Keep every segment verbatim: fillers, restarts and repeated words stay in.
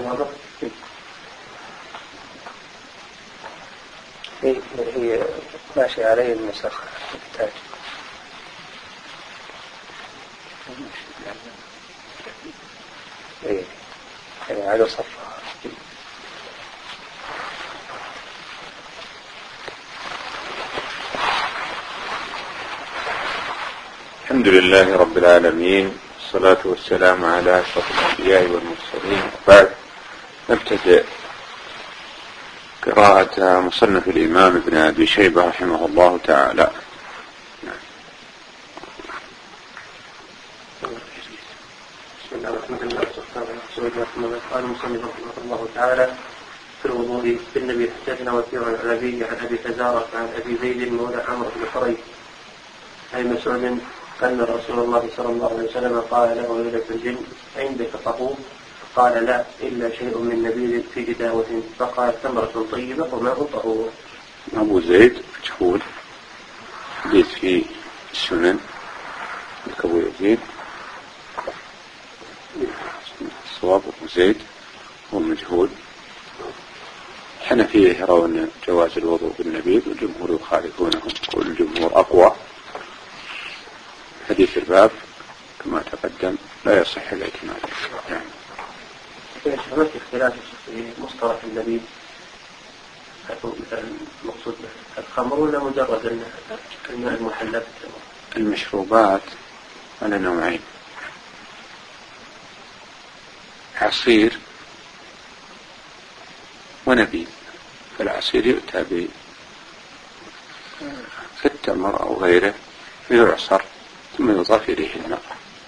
الوضع؟ هي هي ماشي عليه النسخ التاج. إيه يعني على صفحة. الحمد لله رب العالمين، والصلاة والسلام على أشرف الأنبياء والمرسلين. بعد نبتدئ قراءة مصنف الإمام ابن أبي شيبة رحمه الله تعالى. بسم الله الرحمن الرحيم. قال المصنف رحمه الله تعالى في الوضوء بالنبي حدثنا وكيع عن أبي عن أبي فزارة عن أبي زيد مولى عمرو بن حريث عن مسعود أن رسول الله صلى الله عليه وسلم قال له ليلة الجن عندك طهور؟ قال لا إلا شيء من نبيذ في جداوة. فقال ثمرة طيبة وماء طهور. أبو زيد مجهول، حديث في السنن أبو يزيد الصواب أبو زيد هو مجهول. الحنفية يرون جواز الوضوء بالنبيذ والجمهور يخالفونهم، كل الجمهور أقوى. حديث الباب كما تقدم لا يصح الاعتماد يعني. هناك اختلاف في مصطلح النبيذ، مثلا المقصود الخمر ولا مجرد الماء المحلى؟ المشروبات على نوعين: عصير ونبيذ. فالعصير يؤتى ب في التمر أو غيره فيعصر ثم يضاف إليه الماء.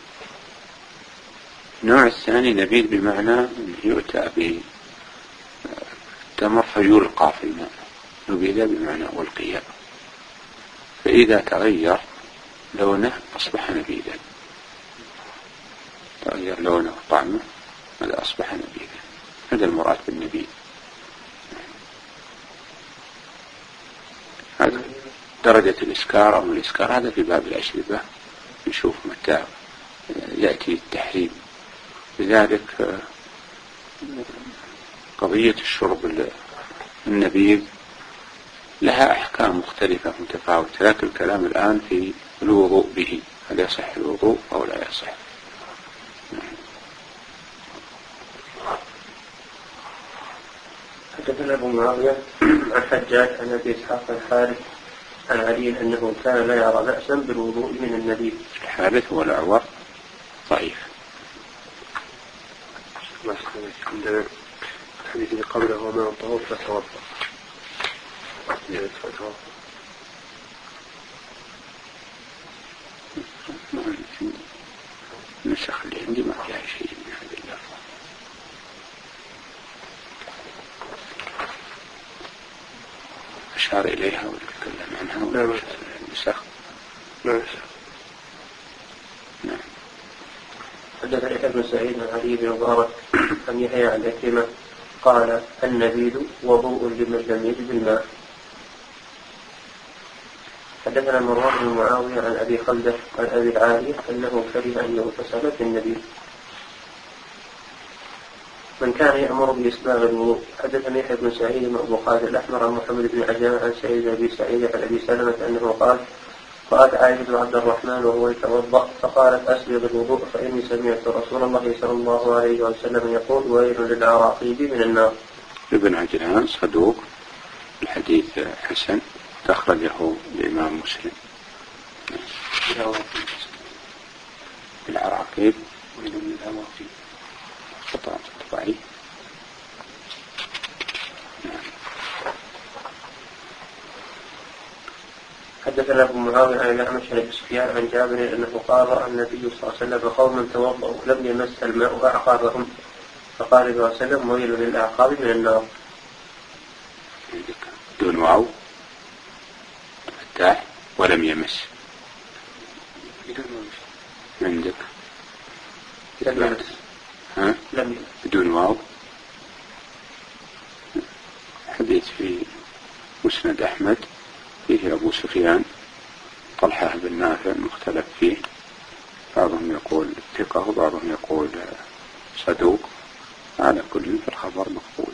النوع الثاني نبيذ بمعنى أنه يؤتى بالتمر فيلقى في الماء، نبيذ بمعنى ألقيا، فإذا تغير لونه أصبح نبيذا، تغير لونه وطعمه هذا أصبح نبيذا. هذا المراد بالنبيذ. هذا درجة الإسكار أو الإسكار هذا في باب الأشربة نشوف متى يأتي التحريم. لذلك قضية الشرب النبيذ لها أحكام مختلفة متفاوتة، لكن الكلام الآن في الوضوء به، هل يصح الوضوء أو لا يصح. حدثنا أبو معاوية عن حجاج عن أبي إسحاق الحارث عن علي أنه كان لا يرى بأسا بالوضوء من النبيذ. الحارث هو الأعور ضعيف. ما عندنا الحديث اللي قبله وما طهور فتوضأ. النسخ اللي عندي ما فيها شيء من هذا اللفظ. أشار إليها وتكلم عنها ولا النسخ؟ نعم. نعم. حدثنا يحيى بن سعيد عن علي بن مبارك عن يحيى عن عكرمة قال النبيذ وضوء لمن لم يجد الماء. حدثنا مروان بن معاوية عن أبي خلدة عن أبي العالية أنه كره أن يغتسل في النبيذ. من كان يأمر بإسباغ الوضوء. حدثنا يحيى بن سعيد بن أبو خالد الأحمر عن محمد بن عجلان عن سعيد بن أبي سعيد عن أبي سلمة أنه قال قالت عائشة عبد الرحمن وهو يتوضأ فقالت أسبغ الوضوء فإني سمعت رسول الله صلى الله عليه وسلم يقول ويل للعراقيب من النار. ابن عجلان صدوق، الحديث حسن، أخرجه الإمام مسلم. العراقيب ويل للعراقيب خطأ ضعيف. حدثنا أبو معاوية عن الأعمش عن سفيان عن جابر أنه قال رأى النبي صلى الله عليه وسلم قوما توضأوا لم يمس الماء أعقابهم فقال صلى الله عليه وسلم ويل للأعقاب من النار. دون واو فتاح ولم يمس عندك لم يمس ها لم بدون واو. حديث في مسند أحمد فيه أبو سفيان طلحة بن نافع مختلف فيه، بعضهم يقول ثقة وبعضهم يقول صدوق، على كل فالخبر مقبول.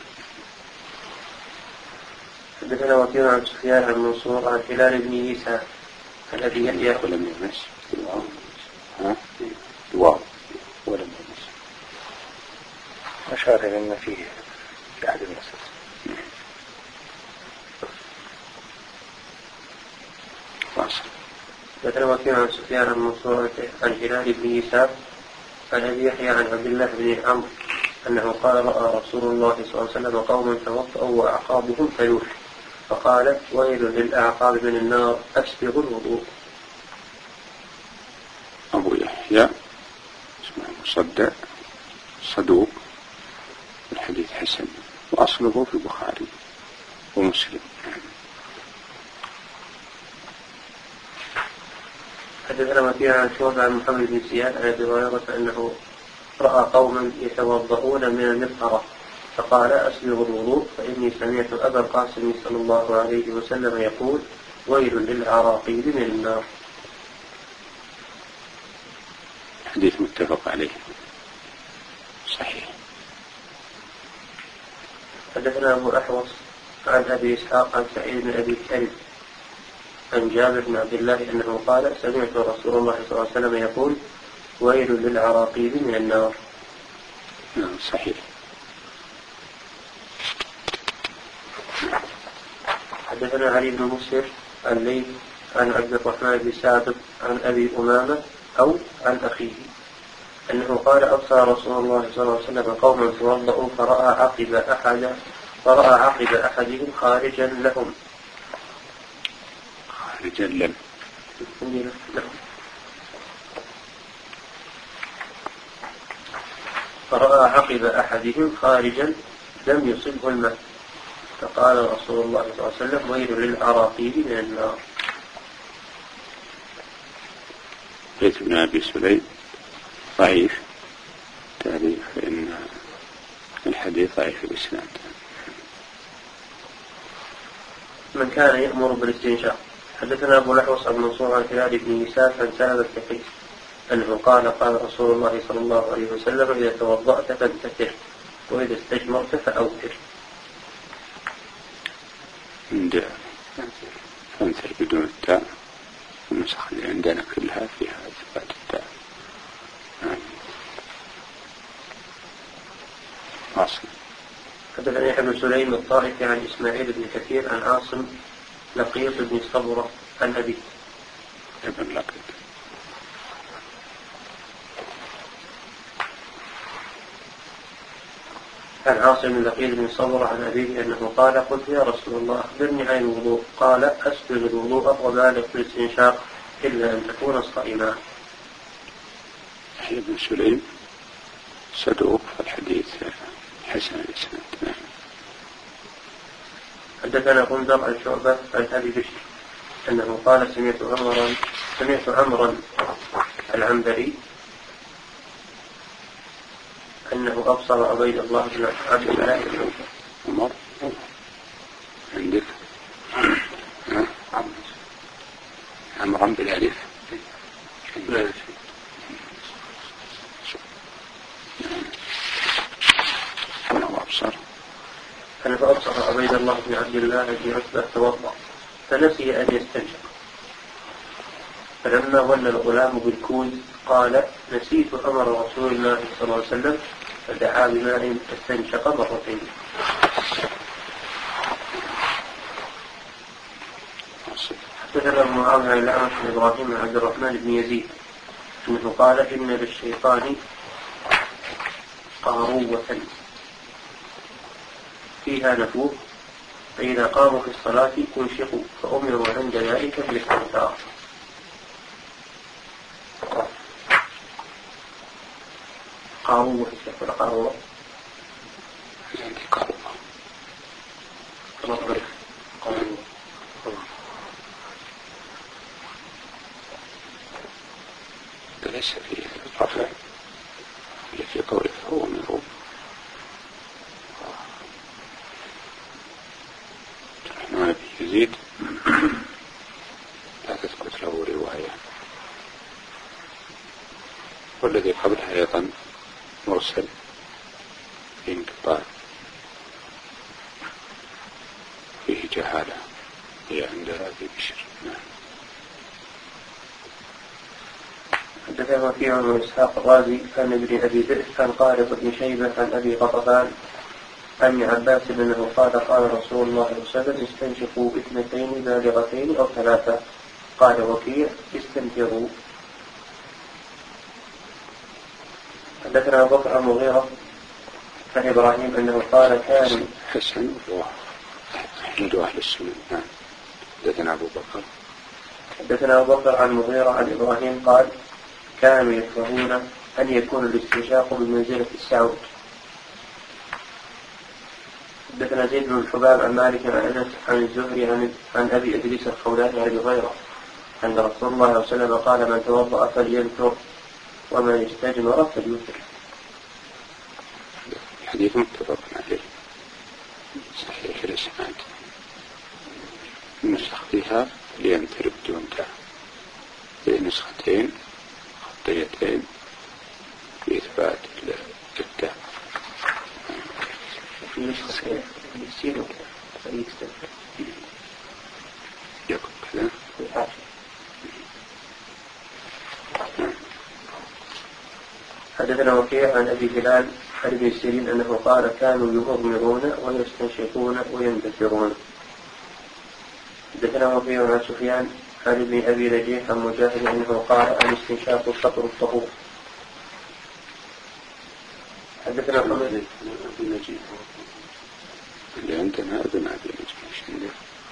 حدثنا وكيع عن سفيان عن منصور عن هلال بن عيسى الذي يحيى ولم يمس ها الواو ولم يمس أشار إلى أن فيه في أحد المسجد. واصل. حدثنا وكيع عن سفيان عن منصور عن هلال بن عيسى الذي يحيى عن عبد الله بن عمرو أنه قال رأى رسول الله صلى الله عليه وسلم قوما توضأوا وأعقابهم ثلوث فقال ويل للأعقاب من النار أسبغوا الوضوء. أبو يحيى اسمه مصدق صدوق الحديث حسن وأصله في البخاري ومسلم. حدثنا وكيع عن شعبة عن محمد بن زياد عن أبي هريرة أنه رأى قوما يتوضؤون من المفطرة فقال أسبغوا الوضوء فإني سمعت أبا القاسم صلى الله عليه وسلم يقول ويل للعراقيل من النار. حديث متفق عليه صحيح. حدثنا أبو أحوص عن أبي إسحاق عن سعيد بن أبي كريم عن جابر بن عبد الله أنه قال سمعت رسول الله صلى الله عليه وسلم يقول ويل للعراقيل من النار. نعم صحيح. حدثنا علي بن مسهر الليث عن عبد الرحمن بن سابق عن أبي أمامة أو عن أخيه أنه قال أبصر رسول الله صلى الله عليه وسلم قوما توضؤوا فرأى عقب أحد فرأى عقب أحدهم خارجا لهم خارجا لم فرأى عقب أحدهم خارجا لم يصبه الماء فقال رسول الله صلى الله عليه وسلم ويل للعراقيل من النار. بيت بن أبي سليم ضعيف تاريخ إن الحديث ضعيف الإسناد. من كان يأمر بالاستنشاق. حدثنا أبو الأحوص عن منصور عن هلال بن يساف عن سلمة بن قيس أنه قال قال رسول الله صلى الله عليه وسلم إذا توضأت فانتثر وإذا استجمرت فأوتر. عند فانثر بدون التاء النسخ اللي عندنا كلها فيها إثبات التاء. واصل. حدثنا يحيى بن سليم الطائفي عن إسماعيل بن كثير عن عاصم لقيط بن صبرة عن أبي ابن لقيط عن عاصم لقيط بن صبرة عن أبيه أنه قال قلت يا رسول الله أخبرني عن الوضوء قال أسبغ الوضوء وبالغ في الاستنشاق إلا أن تكون صائما. يحيى بن سليم صدوق الحديث حسن الإسناد. حدثنا غندر عن شعبة عن أبي بشر أنه قال سمعت عمرا سمعت عمرا العنبري أنه أبصر عبيد الله بن عبد الله بن عمر عندك عمرا بالألف أنه أبصر أنه أبصر عبيد الله بن عبد الله بن عتبة توضأ فنسي أن يستنشق فلما ولى الغلام بالكوز قال نسيت أمر رسول الله صلى الله عليه وسلم فدعا بماء فاستنشق مرتين. حدثنا معاوية عن الأعمش بن إبراهيم بن عبد الرحمن بن يزيد أنه قال إن للشيطان قاروة فيها نفوخ فإذا قاموا في الصلاة انشقوا فأمروا عند ذلك بالاستغفار. قاروة ولا قاروة؟ عندي قاروة. قاروة. ليس فيه الرفع اللي في قوله فهو منه. الرحمن بن يزيد لا تثبت له رواية والذي قبلها أيضا مرسل في انقطاع، فيه جهالة هي عند أبي بشر. نعم. حدثنا وكيع بن إسحاق الرازي عن ابن أبي ذئب عن خالد بن شيبة عن أبي غطفان عن ابن عباس أنه قال قال رسول الله صلى الله عليه وسلم استنشقوا اثنتين بالغتين أو ثلاثة. قال وكيع استنفروا. حدثنا أبو بكر المغيرة عن إبراهيم أنه قال كان حسن عند أهل السنة. نعم. حدثنا أبو بكر حدثنا أبو بكر عن المغيرة عن إبراهيم قال كانوا يكرهون أن يكون الاستنشاق بمنزلة السعود. حدثنا زيد بن الحباب عن مالك عن أنس عن الزهري عن, عن أبي إدريس الخولاني عن أبي هريرة أن رسول الله صلى الله عليه وسلم قال من توضأ فلينثر ومن استجمر فليوتر. الحديث متفق عليه صحيح الإسناد. النسخ فيها لينثر بدون تاء، في نسختين خطيتين بإثبات التاء. في نسخة يسير فليستجمر يكون كذا. حدثنا وكيع عن أبي هلال عن ابن سيرين أنه قال كانوا يغمرون ويستنشقون وينتثرون. حدثنا وكيع عن سفيان عن ابن أبي نجيح عن مجاهد أنه قال الاستنشاق شطر الطهور. حدثنا ابن نجيح اللي عندنا ابن أبي نجيح.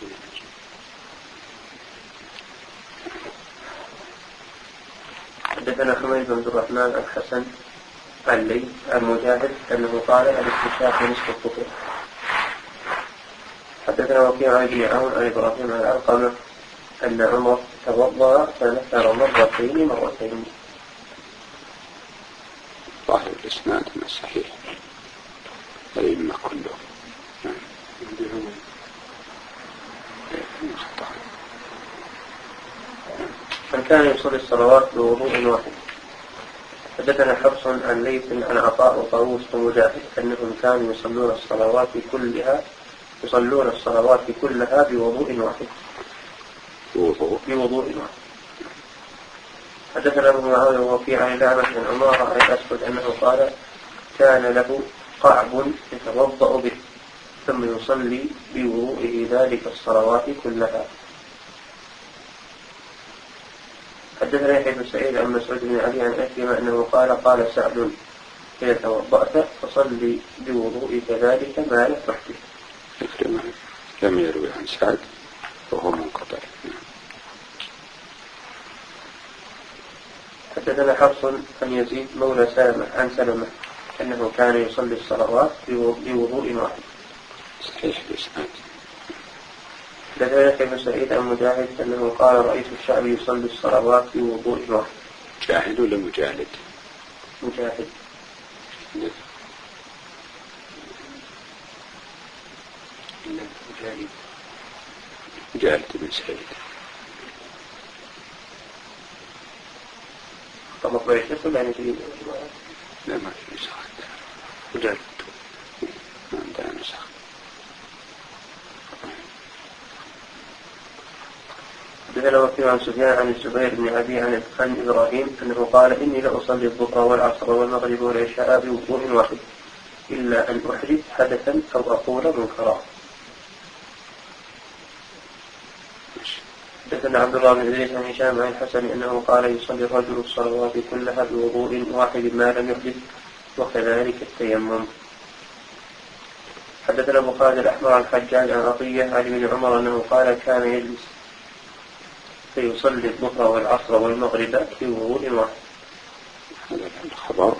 حدثنا حميد بن عبد الرحمن الحسن الليث عن مجاهد أنه قال الاستنشاق نصف الطهور. حدثنا وكيع عن ابن عون عن إبراهيم عن علقمة أن عمر توضأ فنثر مرتين مرتين. ظاهر الإسناد صحيح الأئمة كلهم. من كان يصلي الصلوات بوضوء واحد. حدثنا حفص عن ليث عن عطاء وطاووس ومجاهد أنهم كانوا يصلون الصلوات كلها يصلون الصلوات كلها بوضوء واحد. بوضوء واحد. حدثنا ابو معاوية ووكيع عن الأعمش عن عمارة عن الأسود أنه قال كان له قعب يتوضأ به ثم يصلي بوضوئه ذلك الصلوات كلها. حدثنا يحيى بن سعيد عن مسعود بن علي عن أكرمة أنه قال قال سعد إذا توضأت فصلي بوضوئك ذلك ما يفرحك. أكرمة لم يروي عن سعد وهو منقطع. حدثنا حفص عن يزيد مولى سلمة عن سلمة أنه كان يصلي الصلوات بوضوء واحد. صحيح الإسناد. حدثنا يحيى بن سعيد عن مجاهد أنه قال رأيت الشعب يصلي الصلوات بوضوء واحد. جاهد ولا مجاهد؟ مجاهد. مجاهد مجاهد بن سعيد. طب أخبرت يقول يعني في لا ما في نسخ مجاهد ما عندنا نسخ. حدثنا وكيع عن سفيان عن الزبير بن أبي عن عن إبراهيم أنه قال إني لأصلي الظهر والعصر والمغرب والعشاء بوضوء واحد إلا أن أحدث حدثا أو أقول منكرا. حدثنا عبد الله بن إدريس عن هشام عن الحسن أنه قال يصلي الرجل الصلوات كلها بوضوء واحد ما لم يحدث وكذلك التيمم. حدثنا أبو خالد الأحمر عن حجاج عن عطية عن ابن عمر أنه قال كان يجلس فيصلي الظهر والعصر والمغرب بوضوء واحد. هذا الخبر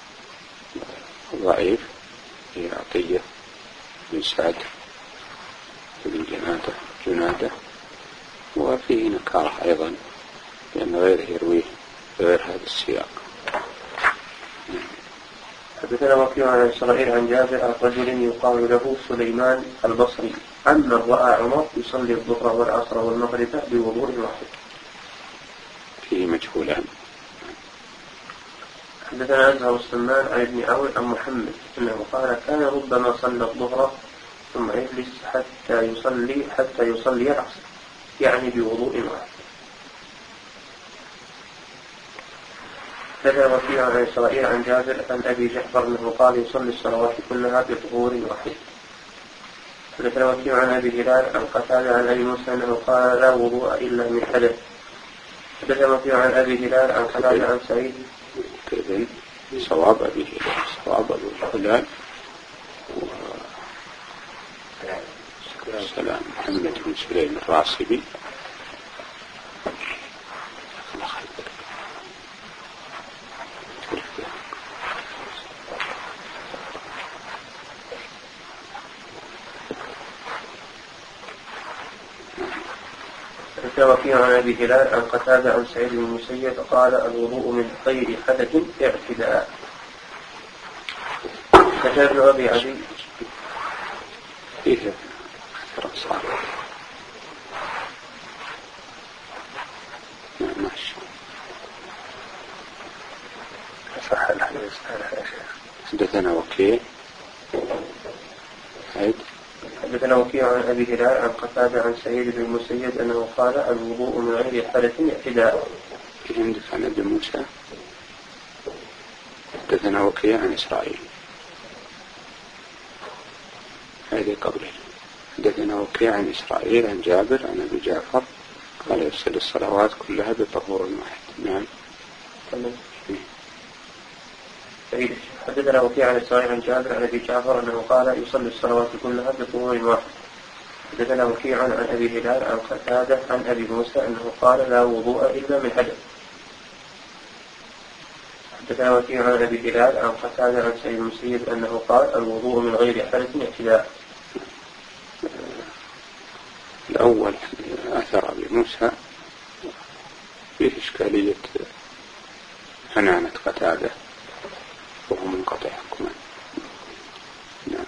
ضعيف في عطية بن سعد بن جنادة جنادة وفيه نكارة أيضا لأن غيره يرويه غير هذا السياق. حدثنا وكيع عن إسرائيل عن جابر عن رجل يقال له سليمان البصري عمن رأى عمر يصلي الظهر والعصر والمغرب بوضوء واحد. فيه مجهولان. حدثنا أزهر السمان عن ابن عون عن محمد أنه قال كان ربما صلى الظهر ثم يجلس حتى يصلي حتى يصلي العصر يعني بوضوء واحد. حدثنا وكيع عن إسرائيل عن جابر عن أبي جعفر أنه قال يصلي الصلوات كلها بطهور واحد. حدثنا وكيع عن أبي هلال عن قتادة عن أبي موسى أنه قال لا وضوء إلا من حدث. حدثنا وكيع عن أبي هلال عن قتادة عن سعيد كذن صواب أبي هلال صواب أبي هلال سلام محمد بن سليم الراسبي وكيع عن أبي هلال عن قتادة عن سعيد بن المسيب قال الوضوء من غير حدث اعتداء. كتاب ابن أبي عدي فيه أكثر صعب ماشي صح الحديث يا شيخ. حدثنا وكيع عيد حدثنا وكيع عن أبي هلال عن قتادة عن سعيد بن المسيب أنه قال الوضوء من غير حدث اعتداء. عندك عن ابن موسى حدثنا وكيع عن إسرائيل هذه قبله. حدثنا وكيع عن إسرائيل عن جابر عن أبي جعفر قال يصلي الصلوات كلها بطهور واحد. نعم. حدثنا وكيع عن إسرائيل عن جابر عن أبي جعفر أنه قال يصلي الصلوات كلها بطهور واحد. حدثنا وكيع عن أبي هلال عن قتادة عن أبي موسى أنه قال لا وضوء إلا من حدث. حدثنا وكيع عن أبي هلال عن قتادة عن سعيد بن المسيب أنه قال الوضوء من غير حدث اعتداء. الأول أثر أبي موسى فيه إشكالية حنانة قتادة وهو منقطع حكما. نعم.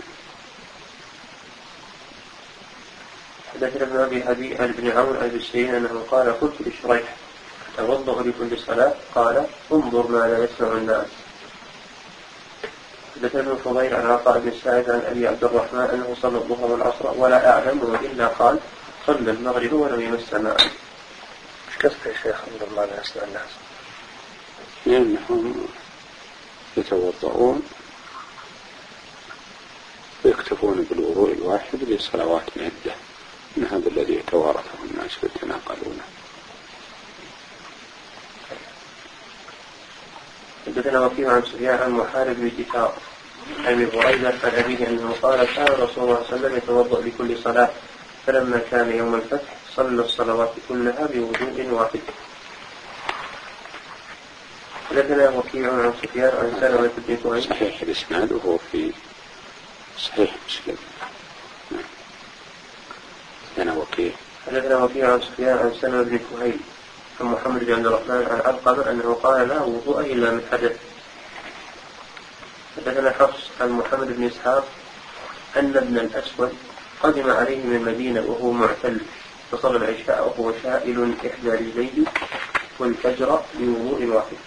حدثنا ابن أبي هدي عن ابن عون عن السيرين أنه قال قلت لشريح توضأ لكل صلاة قال انظر ما لا يسمع الناس. حدثنا ابن فضيل عن عطاء بن سعيد عن أبي عبد الرحمن أنه صلى الظهر والعصر ولا أعلمه إلا قال صلى المغرب ولم يمس ماء. مش قصد يا شيخ انظر ما لا يسمع الناس؟ لأنهم يتوضؤون ويكتفون بالوضوء الواحد لصلوات عدة من هذا الذي يتوارثه الناس ويتناقلونه. حدثنا وكيع عن سفيان عن محارب بن دثار عن ابي هريره عن ابيه انه قال كان رسول الله صلى الله عليه وسلم يتوضا لكل صلاه فلما كان يوم الفتح صلى الصلوات كلها بوضوء واحد. حدثنا وكيع عن سفيان عن سلمة بن كهيل صحيح الاسناد وهو في صحيح مسلم. أنا وكيع. حدثنا وكيع عن سفيان عن سلمة بن كهيل عن محمد بن عبد الرحمن عن علقمة أنه قال لا وضوء إلا من حدث. حدثنا حفص عن محمد بن إسحاق أن ابن الأسود قدم عليه من المدينة وهو معتل فصلى العشاء وهو شائل إحدى رجليه والفجر بوضوء واحد.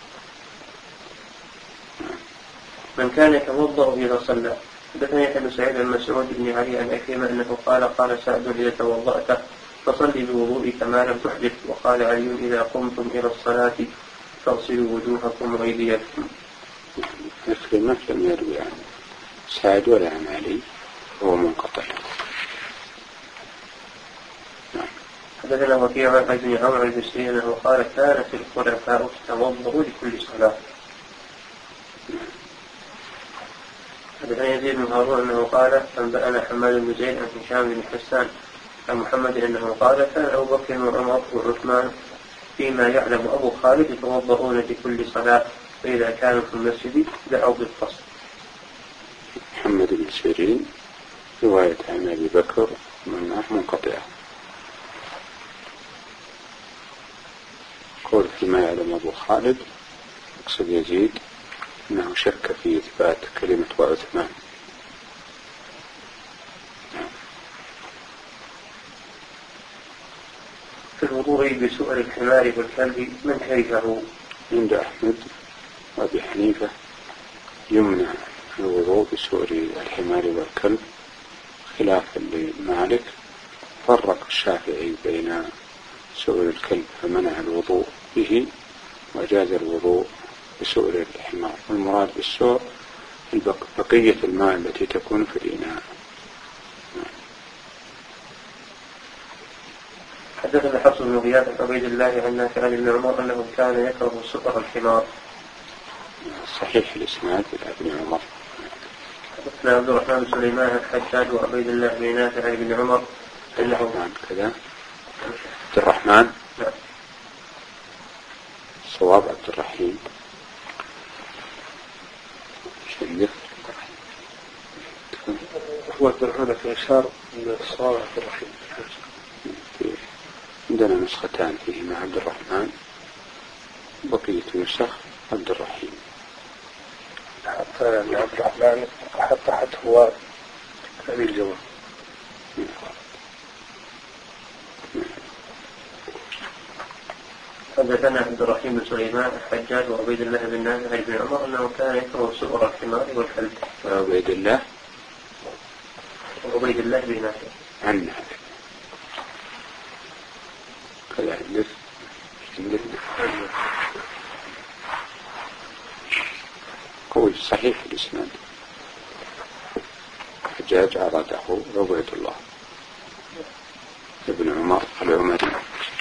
من كان يتوضأ إذا صلى. حدثنا يحيى بن سعيد عن مسعود بن علي عن أكرمة أنه قال قال سعد إذا توضأت فصلي بوضوئك ما لم تحدث. وقال علي إذا قمتم إلى الصلاة فاغسلوا وجوهكم وأيديكم. أكرمة لم يروي عن سعد ولا عن علي هو منقطع. حدثنا وكيع عن ابن عمرو بن سيرين أنه قال كانت الخلفاء تتوضأ لكل صلاة. حدثنا يزيد بن هارون أنه قال أنبأنا حماد بن زيد عن هشام بن حسان عن محمد أنه قال كان أبو بكر وعمر وعثمان فيما يعلم أبو خالد يتوضؤون لكل صلاة فإذا كانوا في المسجد دعوا بالفصل. محمد بن سيرين رواية عن أبي بكر من منقطعة. قول فيما يعلم أبو خالد يقصد يزيد أنه شك في إثبات كلمة وعثمان. في الوضوء بسؤر الحمار والكلب من كرهه. عند أحمد وأبي حنيفة يمنع الوضوء بسؤر الحمار والكلب خلافا لمالك. فرق الشافعي بين سؤر الكلب فمنع الوضوء به وجاز الوضوء بسؤر الحمار، والمراد بالسؤر بقية الماء التي تكون في الإناء. حدثنا حفص بن غياث عن عبيد الله عن نافع عن ابن عمر أنه كان يكره سؤر الحمار. صحيح الإسناد إلى ابن عمر. حدثنا عبد الرحمن بن سليمان الحجاج وعبيد الله بن نافع عن ابن عمر أنه كذا. عبد الرحمن. نعم. صواب عبد الرحيم. شنف. هو عبد الرحمن في إشار من الصواب عبد الرحيم. عندنا نسختان فيهما عبد الرحمن، بقية نسخ عبد الرحيم. حتى عبد الرحمن حتى حتى هو أبي الجواب. حدثنا عبد الرحيم بن سليمان الحجاج وعبيد الله بن نافع بن عمر أنه كان يكره سؤر الحمار والكلب. وعبيد الله وعبيد الله بن نافع عن نافع كذا عندك عندك قوي صحيح الإسناد. حجاج عرضه عبيد الله ابن عمر العمري.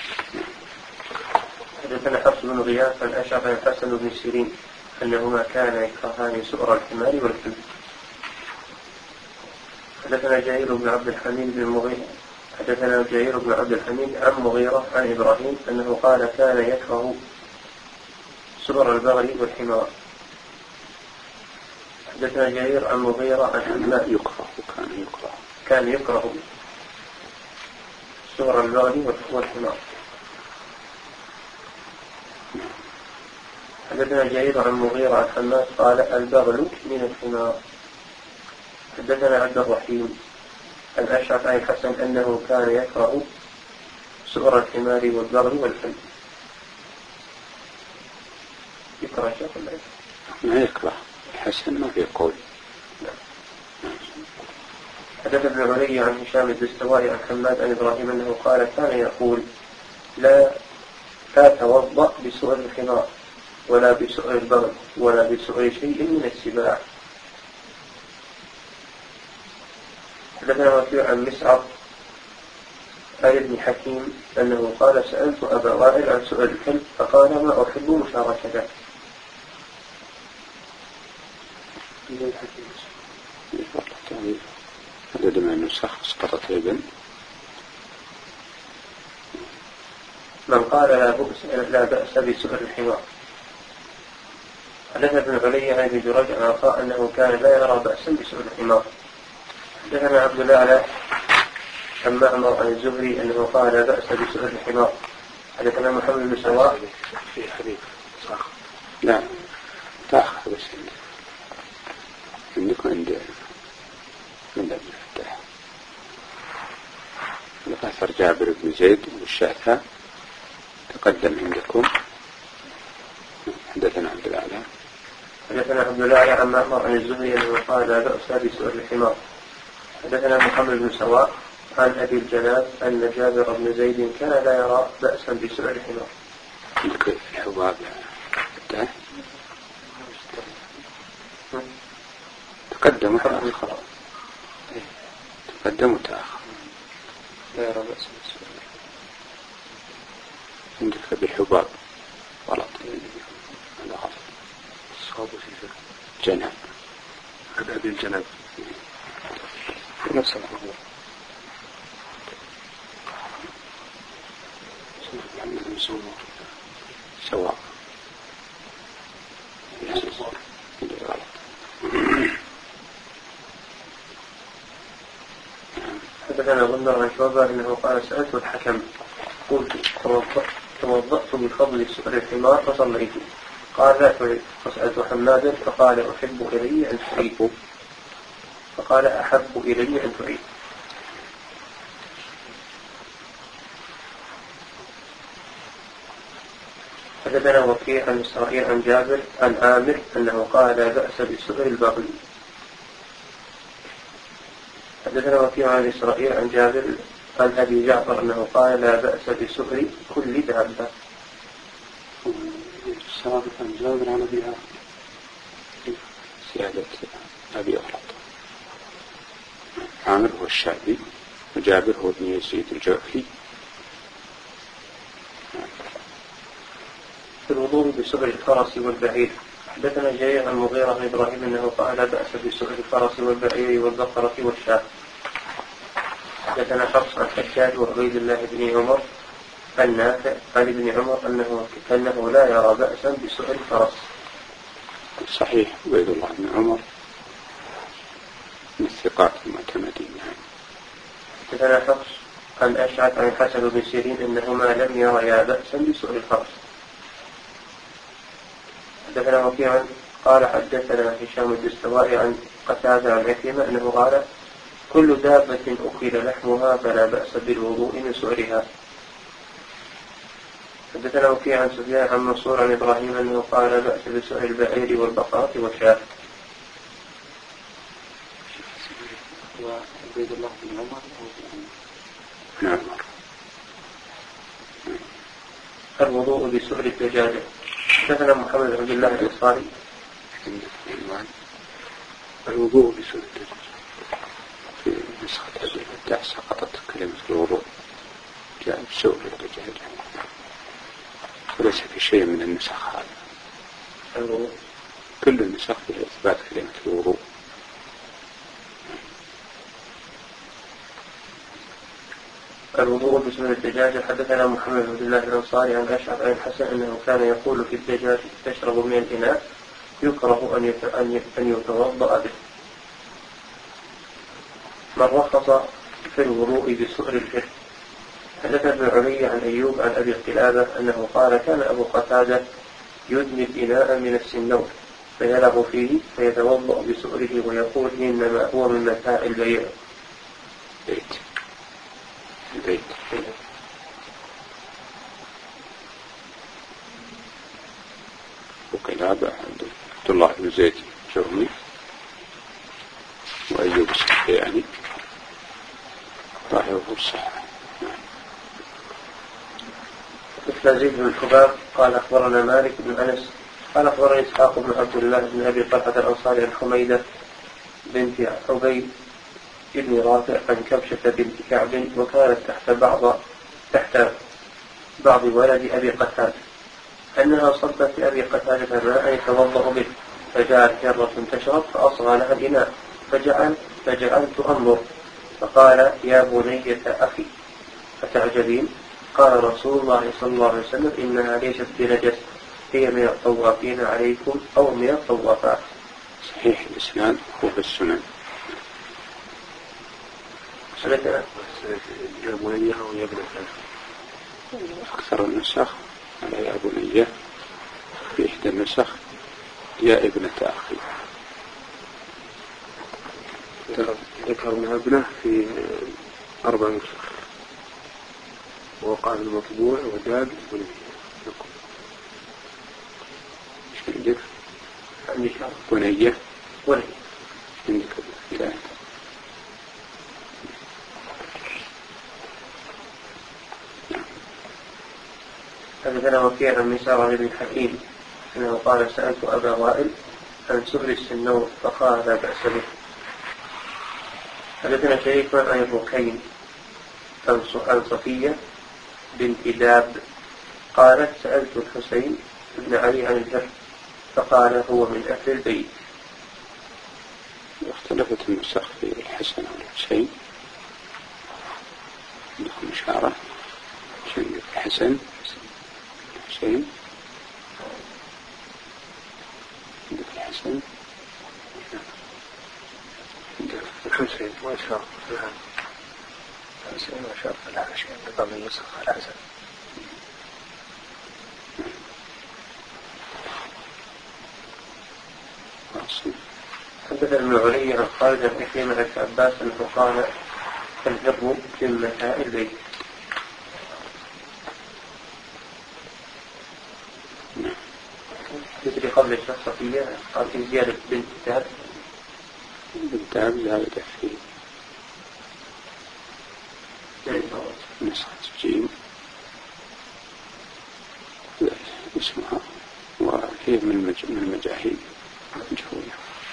حدثنا حفص بن غياث عن أشعث عن الحسن بن سيرين أنهما كانا يكرهان سؤر الحمار والكلب. حدثنا جرير بن عبد الحميد بن المغيرة حدثنا جرير بن عبد الحميد عن مغيرة عن إبراهيم أنه قال كان يكره سؤر البغل والحمار. حدثنا جرير عن مغيرة عن حماد يكره كان يكره كان يكره سؤر البغل والحمار. حدثنا جرير عن مغيرة عن حماد قال البغل من الحمار. حدثنا عبد الرحيم الأشعث عن الحسن أنه كان يكره سؤر الحمار والبغل والكلب. يكره شيخ الله ما يكره حسن ما في قول. حدث ابن علي عن هشام الدستوائي عن حماد عن إبراهيم أنه قال كان يقول لا لا توضأ بسؤر الحمار ولا بسؤر البغل ولا بسؤر شيء من السباع. حدثنا وكيع عن مسعر آل ابن حكيم أنه قال سألت أبا وائل عن سؤر الكلب فقال ما أحب مشاركته. عدد من النسخ اسقطت ابن من قال لا بأس لا بأس بسؤر الحمار. حدث ابن علي عن ابن جريج عن عطاء أنه كان لا يرى بأسا بسؤر الحمار. حدثنا عبد الأعلى عن معمر عن الزهري أنه قال لا بأس بسؤر الحمار. حدثنا محمد بن سواء في حديث صح. لا تأخذ بس عندكم عند عند ابن الفتاح الأثر جابر بن زيد والشعثاء تقدم عندكم. حدثنا عبد الأعلى حدثنا عبد الأعلى عن معمر عن الزهري أنه قال لا بأس بسؤر الحمار. حدثنا محمد بن سواء عن أبي الجلال أن جابر بن زيد كان لا يرى بأسا بسؤر الحمار. عندك الحباب فتاح تقدم وتأخر تقدم وتأخر لا يرى بأسا بسؤر عندك بالحباب غلط هذا غلط. الصواب في جنب هذا أبي الجنب نفس الموضوع. سواء حدثنا غندر عن شعبة أنه قال سألت الحكم قلت توضأت بفضل سؤر الحمار فصليت قال لا تعيد. فسألت حمادا فقال أحب إلي أن تعيد فقال أحب إلي أن تعيد. حدثنا وكيع عن إسرائيل عن جابر عن عامر أنه قال لا بأس بسؤر البغل. حدثنا وكيع عن إسرائيل عن جابر عن أبي جعفر أنه قال لا بأس بسؤر كل دابة. الصادق عن جابر عن أبيها سيادة أبي أغلط. عامر هو الشعبي وجابر هو ابن يزيد الجعفي. في الوضوء بسؤر الفرس والبعير. حدثنا جرير عن مغيرة بن إبراهيم أنه قال لا بأس بسؤر الفرس والبعير والبقرة والشاة. حدثنا حفص عن حجاج وعبيد الله بن عمر النافع عن ابن عمر أنه أنه لا يرى بأسا بسؤر الفرس. صحيح. عبيد الله بن عمر من الثقات المعتمدين. حدثنا حفص عن أشعث عن حسن بن سيرين أنهما لم يريا بأسا بسؤر الفرس. حدثنا وكيع قال حدثنا هشام الدستوائي عن قتادة عن عكرمة أنه قال كل دابة أكل لحمها فلا بأس بالوضوء من سؤرها. حدثنا وكيع عن سفيان عن منصور عن إبراهيم أنه قال لا بأس بسؤر البعير والبقرة والشاة. وعبيد الله بن عمر نعم. الوضوء بسؤر الدجاجة. حدثنا محمد بن عبد الله الأنصاري الوضوء بسؤر الدجاجة. في نسخة هذه الدع سقطت كلمة الوضوء جاء بسؤر الدجاجة وليس في شيء من النسخ هذا. الوضوء كل النسخ فيها إثبات كلمة الوضوء. الوضوء بسؤر الدجاجة. حدثنا محمد بن عبد الله الأنصاري عن أشعث عن الحسن أنه كان يقول في الدجاج تشرب من الإناء يكره أن يتوضأ به. من رخص في الوضوء بسؤر الفر. حدثنا ابن علي عن أيوب عن أبي قلابة أنه قال كان أبو قتادة يدني إناء من السنور فيلغ فيه فيتوضأ بسؤره ويقول إنما هو من متاع البيع. بيت البيت. وقلابة عبد الله بن زيد الجرمي وأيوب السختياني ظاهره الصحة. مثل زيد بن الحباب قال أخبرنا مالك بن أنس قال أخبرني إسحاق بن عبد الله بن أبي طلحة الأنصاري عن حميدة بنت عبيد ابن رافع عن كبشة بنت كعب وكانت تحت بعض تحت بعض ولد أبي قتادة أنها صبت لأبي قتادة ماء يتوضأ به فجاءت جرة تشرب فأصغى لها الإناء فجعل فجعلت أنظر فقال يا بنية أخي فتعجبين؟ قال رسول الله صلى الله عليه وسلم إنها ليست بنجس هي من الطوافين عليكم أو من الطوافات. صحيح الإسناد هو في السنن. يا بنية أو يا ابنة أكثر النسخ على يا بنية في إحدى النسخ يا ابنة أخي. ذكر من ابنه في أربع نسخ وقع المطبوع وداد بنية. ايش عندك؟ عندي شرط بنية ولي عندك لا. حدثنا وكيع عن مسار بن حكيم أنه قال سألت أبا وائل عن سؤر السنور فقال لا بأس به. حدثنا شريك عن الركين عن صفية بنت داب قالت سألت الحسين بن علي عن الجر فقال هو من أهل البيت. اختلفت النسخ في الحسن والحسين. عندكم إشارة عندك الحسن الحسين عندك الحسن عندك الحسين ما شاء الله الحسين ما شاء الله على شيء بضم النسخ الحسن. حدث ابن علي عن خالد بن حكيم عن عباس انه قال البر من متاع البيت. اللي قبل الشخصية قال في زيادة بنت تاب بنت تاب زادت فيه نسخة جيم اسمها وهي من المجاهيل مجهولة.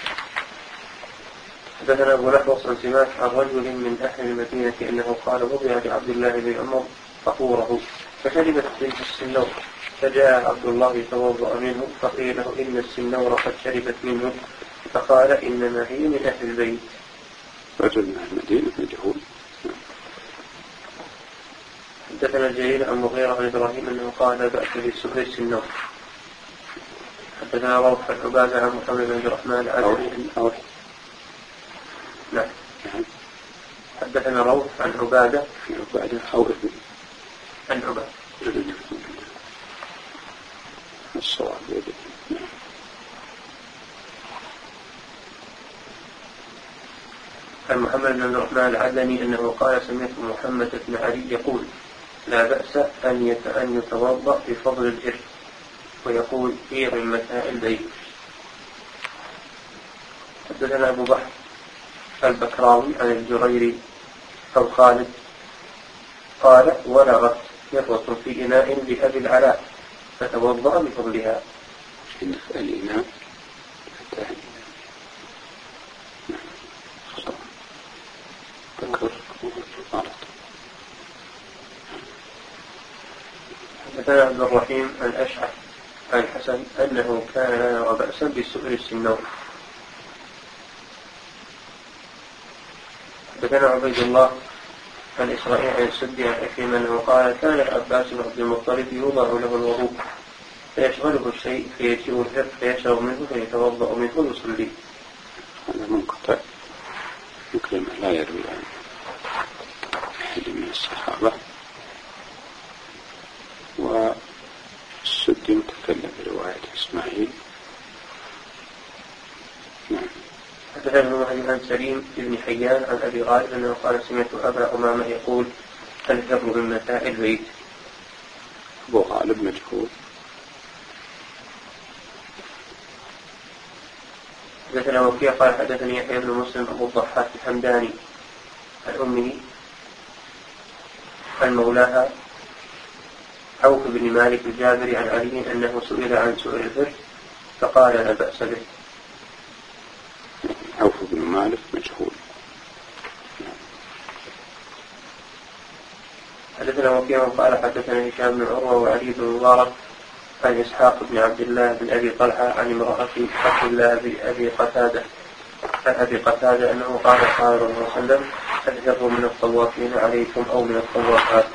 حدثنا أبو لحظ عن سماك عن رجل من أهل المدينة أنه قال وضع لعبد الله بن عمر طهوره فشربت بنت السنور فجاء عبد الله يتوضأ منه فقيل له إن السنور قد شربت منه فقال إنما هي من أهل البيت. رجل من المدينة مجهول. حدثنا الجليل عن مغيرة عن إبراهيم أنه قال لا بأس بسؤر السنور. حدثنا روح عن عبادة عن محمد بن الرحمن العدوي. نعم. حدثنا روح عن عبادة عبادة أو ابن عن عبادة الصواب يدي. عن محمد بن الرحمن العدني أنه قال سمعت محمد بن علي يقول لا بأس أن أن يتوضأ بفضل الإرث ويقول هي من مساء البيت. حدثنا أبو بكر البكراوي عن الجريري أو خالد قال ولغت يرة في إناء لأبي العلاء فتوضأ بفضلها. الإناء حدثنا عبد الرحيم الأشعث عن الحسن أنه كان لا يرى بأسا بسؤر السنور. حدثنا عبيد الله عن إسرائيل عن السدي عن أكرم أنه قال كان العباس بن عبد المطلب يوضع له الوضوء فيشغله الشيء فيجيء الهر فيشرب منه فيتوضأ منه ويصلي. هذا منقطع يكرم لا يروي عن أحد من الصحابة والسدي متكلم برواية إسماعيل. نعم. حدثنا ابن مهدي عن سليم بن حيان عن أبي غالب أنه قال سمعت أبا أمامة يقول الهر من متاع البيت. أبو غالب مجهول. حدثنا وكيع قال حدثني يحيى بن مسلم أبو الضحاك الحمداني عن أمه عن مولاها عوف بن مالك الجابري عن علي أنه سئل عن سؤر الهر فقال لا بأس به. عوف بن مالك مجهول. حدثنا وكيع قال حدثنا هشام بن عروة وعلي بن مبارك عن إسحاق بن عبد الله بن أبي طلحة عن امرأة عبد الله بن أبي قتادة عن أبي قتادة أنه قال قال الله صلى الله عليه وسلم الهر من الطوافين عليكم أو من الطوافات.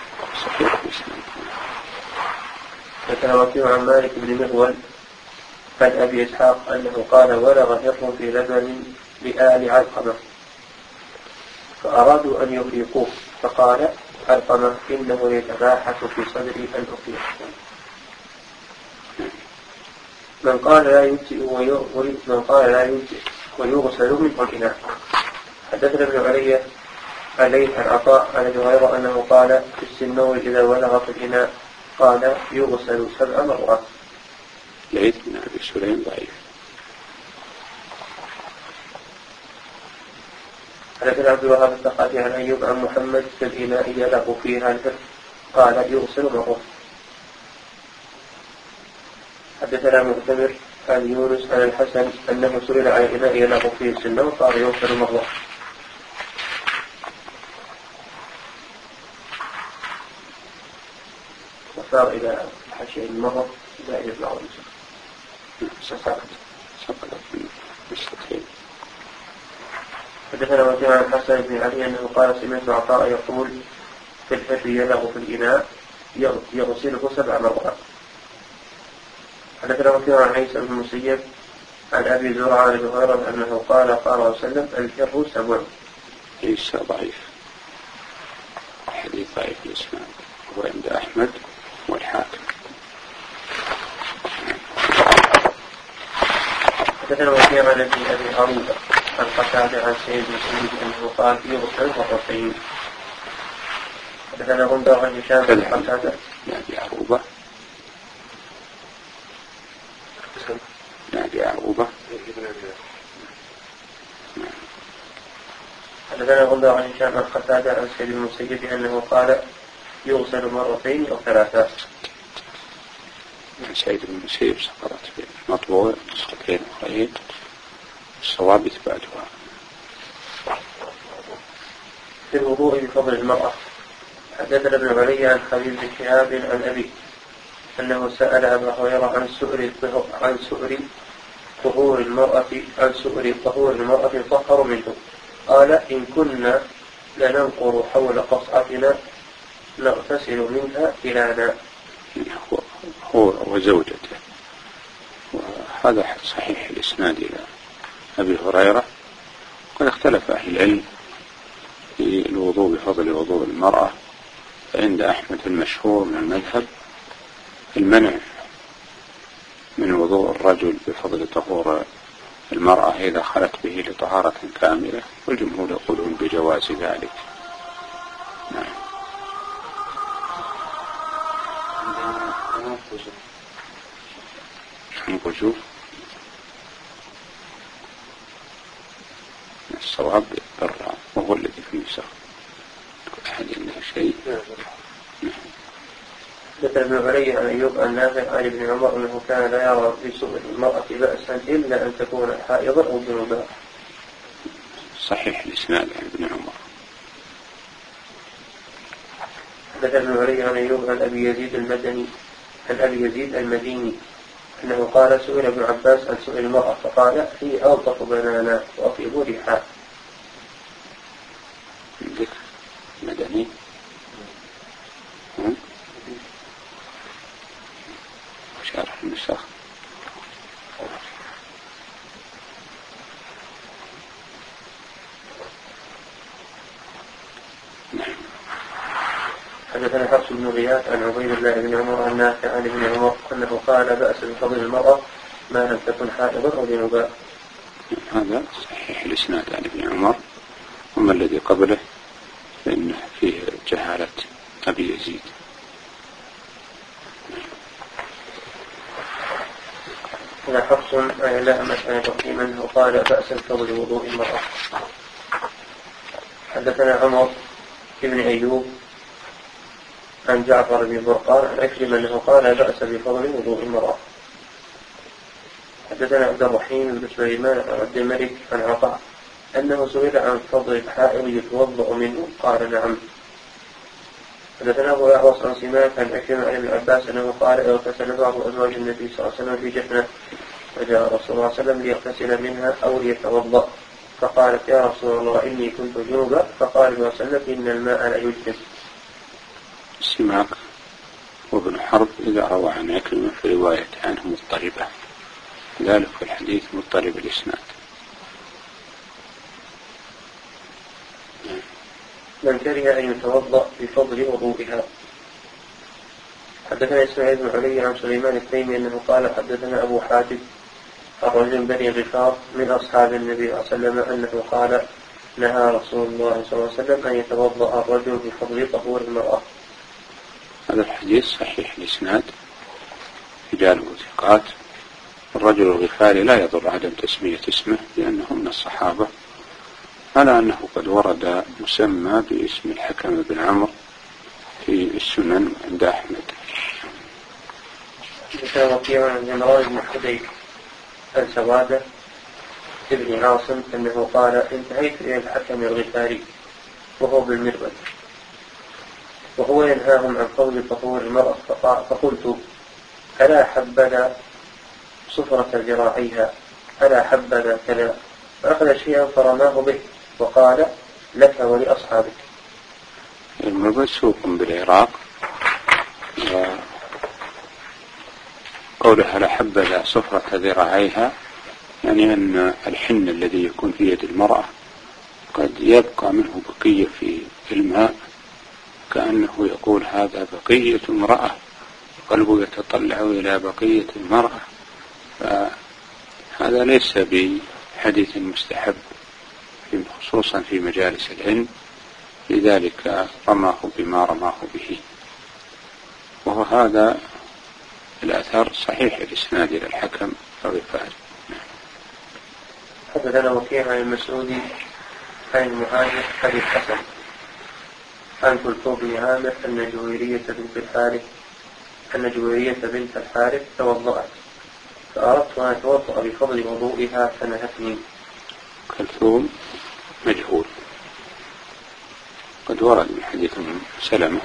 حدثنا وكيع عن مالك بن مغول عن أبي إسحاق أنه قال ولغ هر في لبن لآل علقمة فأرادوا أن يغرقوه فقال علقمة إنه يتباحث في صدري أن أطيق. من قال لا يجزئ من قال لا يجزئ ويغسل منه الإناء. حدثنا ابن علي عليه عن عطاء عن ابي هريرة أنه قال في السنور إذا ولغ في الإناء قال يغسل سبع مرات. ليث بن أبي سليم ضعيف. حدثنا عبد الوهاب الثقفي عن أيوب عن محمد في الإناء يلغ فيها الهر قال يغسل مرة. حدثنا مؤتمر عن يونس عن الحسن أنه سئل عن الإناء يلغ فيه السنور قال يغسل مرة. وصار إلى حشي المرة لا يبلغ سقطت سقطت من مستطيل. حدثنا وكيع عن الحسن بن علي أنه قال سمعت عطاء يقول في الهر يلغ في الإناء يغسله سبع مرات. حدثنا وكيع عن عيسى بن المسيب عن أبي زرعة عن أبي هريرة أنه قال قال صلى الله عليه وسلم الهر سبع. عيسى ضعيف حديث ضعيف الإسلام هو عند أحمد والحاكم. حدثنا وكيع عن أبي عروبة عن قتادة عن سيد بن سعيد أنه قال يغسل مرتين. حدثنا غندر عن هشام بن قتادة أبي عروبة نادي عروبة. حدثنا غندر عن هشام عن قتادة عن سعيد بن المسيب أنه قال يغسل مرتين أو ثلاثة. سعيد بن المسيب سقطت في مطبوع نسختين أخرين الصواب إثباتها. في الوضوء بفضل المرأة. حدثنا ابن علي عن خليل بن شهاب عن أبي أنه سأل أبا هريرة عن سؤر عن سؤر طهور المرأة عن سؤر طهور المرأة يطهر منه. قال إن كنا لننقر حول قصعتنا نغتسل منها كلانا. هو وزوجته. وهذا صحيح الإسناد إلى أبي هريرة. قد اختلف أهل العلم في الوضوء بفضل وضوء المرأة. فعند أحمد المشهور من المذهب المنع من وضوء الرجل بفضل طهور المرأة إذا خلت به لطهارة كاملة، والجمهور يقولون بجواز ذلك. نعم. الوجوب الصواب بالراء وهو الذي في النسخ. أحد عنده شيء؟ ذكر ابن علي عن أيوب عن نافع عن ابن عمر أنه كان لا يرى في سؤر المرأة بأسا إلا أن تكون حائضا أو جنوبا. صحيح الإسناد عن ابن عمر. ذكر ابن علي عن أيوب عن أبي يزيد المدني عن أبي يزيد المديني أنه قال سئل ابن عباس عن سؤر المرأة فقال هي ألطف بنانا وأطيب ريحا. ذكر مدني شرح النسخ. حدثنا حفص بن غياث عن عبيد الله بن عمر عن نافع عن ابن عمر أنه قال بأس بفضل المرأة ما لم تكن حائضا أو جنوبا. هذا صحيح الإسناد عن ابن عمر. وما الذي قبله فإن فيه جهالة أبي يزيد. هنا حفص لا أمسنا تقييما أنه قال بأس بفضل وضوء المرأة. حدثنا عمر بن أيوب عن جعفر بن برقان عن عكرمة أنه قال بأس بفضل وضوء المرأة. حدثنا عبد الرحيم بن سليمان عن عبد الملك عن عطاء أنه سئل عن فضل الحائض يتوضأ منه قال نعم. حدثنا أبو الأحوص عن سماك عن عكرمة عن ابن عباس أنه قال اغتسل بعض أزواج النبي صلى الله عليه وسلم في جفنة فجاء رسول الله صلى الله عليه وسلم ليغتسل منها أو ليتوضأ فقالت يا رسول الله إني كنت جنوبا فقال صلى الله عليه وسلم إن الماء لا يجنب. سماك وابن حرب إذا روى عن عكرمة في رواية عنه مضطربة، ذلك في الحديث مضطرب الإسناد. من كره أن يتوضأ بفضل وضوئها. حدثنا إسماعيل بن علي عن سليمان التيمي أنه قال حدثنا أبو حاتم الرجل بني غفار من أصحاب النبي صلى الله عليه وسلم أنه قال نهى رسول الله صلى الله عليه وسلم أن يتوضأ الرجل بفضل طهور المرأة. هذا الحديث صحيح الإسناد رجاله ثقات. الرجل الغفاري لا يضر عدم تسمية اسمه لأنه من الصحابة، على أنه قد ورد مسمى باسم الحكم بن عمرو في السنن عند أحمد. كان وكيع عن عمران بن حديث عن سوادة ابن عاصم أنه قال انتهيت إلى الحكم الغفاري وهو بالمربد وهو ينهاهم عن فضل طهور المرأة فقلت ألا حبذا صفرة ذراعيها ألا حبذا كذا، فأخذ شيئا فرماه به وقال لك ولأصحابك. المربد سوق بالعراق، قولها ألا حبذا صفرة ذراعيها يعني أن الحن الذي يكون في يد المرأة قد يبقى منه بقية في الماء، كأنه يقول هذا بقية امرأة، قلبه يتطلع إلى بقية المرأة، فهذا ليس بحديث مستحب خصوصا في مجالس العلم، لذلك رماه بما رماه به. وهو هذا الآثار صحيح الإسناد إلى الحكم الرفاعي. حدثنا وكيع عن المسعودي عن المهاجر أبي الحسن عن كلثوم بن عامر أن جويرية بنت الحارث أن جويرية بنت الحارث توضأت فأردت أن أتوضأ بفضل وضوئها فنهتني. كلثوم مجهول، قد ورد من حديث سلمة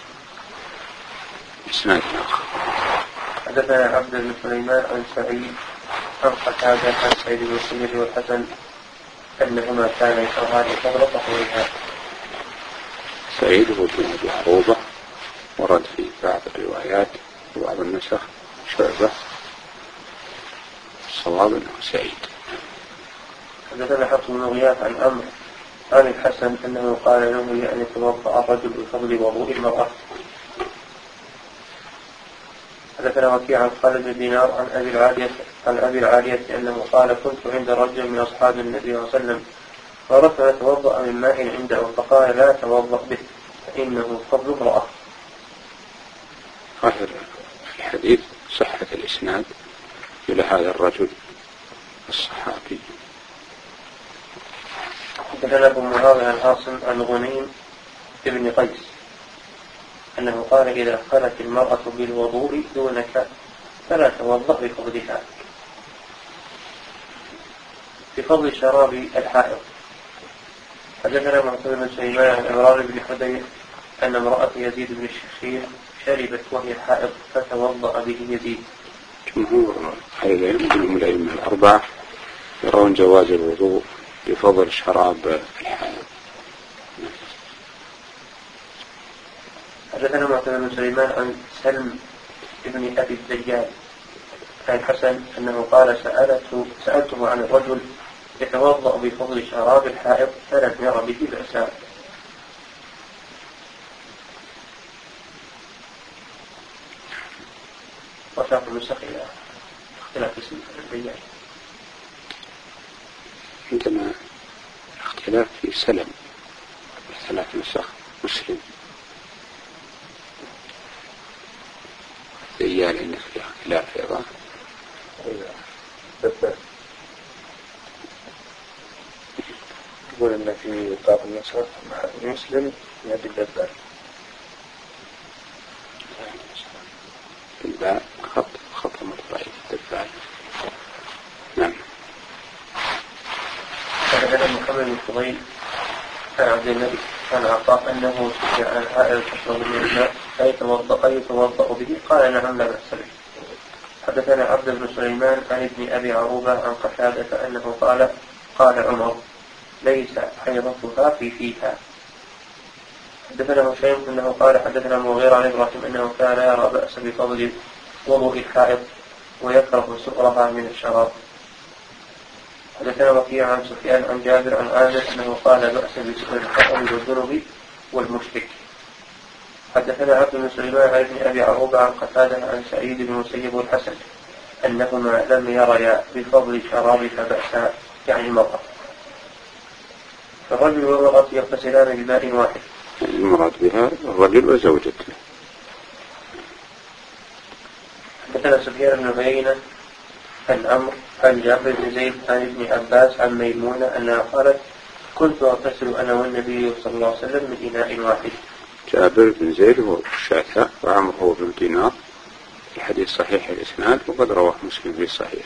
إسناد آخر. حدثنا عبد بن سليمان عن سعيد عن قتادة عن سعيد بن المسيب والحسن أنهما كانا يشربان فضل طهورها. سعيد هو بن أبي عروبة، ورد في بعض الروايات وبعض النسخ شعبة، الصواب أنه سعيد. حدثنا حفص بن غياث عن عمرو عن الحسن أنه قال له أن يتوضأ الرجل بفضل وضوء المرأة. حدثنا وكيع عن خالد بن دينار عن أبي العالية عن أبي العالية أنه قال كنت عند رجل من أصحاب النبي صلى الله عليه وسلم فأردت أن أتوضأ من ماء عنده فقال لا توضأ به فإنه فضل امرأة. ظاهر الحديث صحة الإسناد إلى هذا الرجل الصحابي. حدثنا أبو معاوية عن عاصم عن غنيم ابن قيس أنه قال إذا خلت المرأة بالوضوء دونك فلا توضأ بفضلها. بفضل شراب الحائض. حدثنا معتمر بن سليمان عن عمران بن حديث أن امرأة يزيد بن الشخير شربت وهي حائض فتوضأ به يزيد. جمهور أهل العلم منهم الأئمة الأربعة يرون جواز الوضوء بفضل شراب الحائض. حدثنا معتمر بن سليمان عن سلم ابن أبي الدجال عن الحسن أنه قال سألته, سألته عن الرجل يتوضأ بفضل شراب الحائض فلم ير به بأسا. وشاف النسخ إلى اختلاف اسم الدجال. عندنا اختلاف في سلم ثلاث نسخ مسلم. دجال عندك فيها خلاف أيضا. يقول أن في بعض النسخ مسلم يأتي الدبال الباء خط خط مرفوع الدبال. نعم. حدثنا محمد بن فضيل عن عبد الملك عن عطاء أنه سئل عن حائض تشرب من الماء أيتوضأ أيتوضأ به قال نعم لا بأس به. حدثنا عبد بن سليمان عن ابن أبي عروبة عن قتادة أنه قال قال عمر ليس حيضتها في فيها. حدثنا هشيم أنه قال حدثنا المغيرة عن إبراهيم أنه كان يرى بأس بفضل وضوء الحائض ويكره سؤرها من الشراب. حدثنا وكيع عن سفيان عن جابر عن عامر أنه قال بأس بسؤر الحائض والجنب والمشرك. حدثنا عبد بن سليمان عن ابن أبي عروبة عن قتادة عن سعيد بن المسيب والحسن أنهما لم يريا بفضل شرابها بأسا يعني المرأة. فالرجل والمرأة يغتسلان بماء واحد. المراد بها الرجل وزوجته. حدثنا سفيان بن عيينة عن عمرو عن جابر بن زيد عن ابن عباس عن ميمونة أنها قالت كنت أغتسل أنا والنبي صلى الله عليه وسلم من إناء واحد. جابر بن زيد هو الشافعي وعمرو هو بن دينار. الحديث صحيح الإسناد وقد رواه مسلم في الصحيح.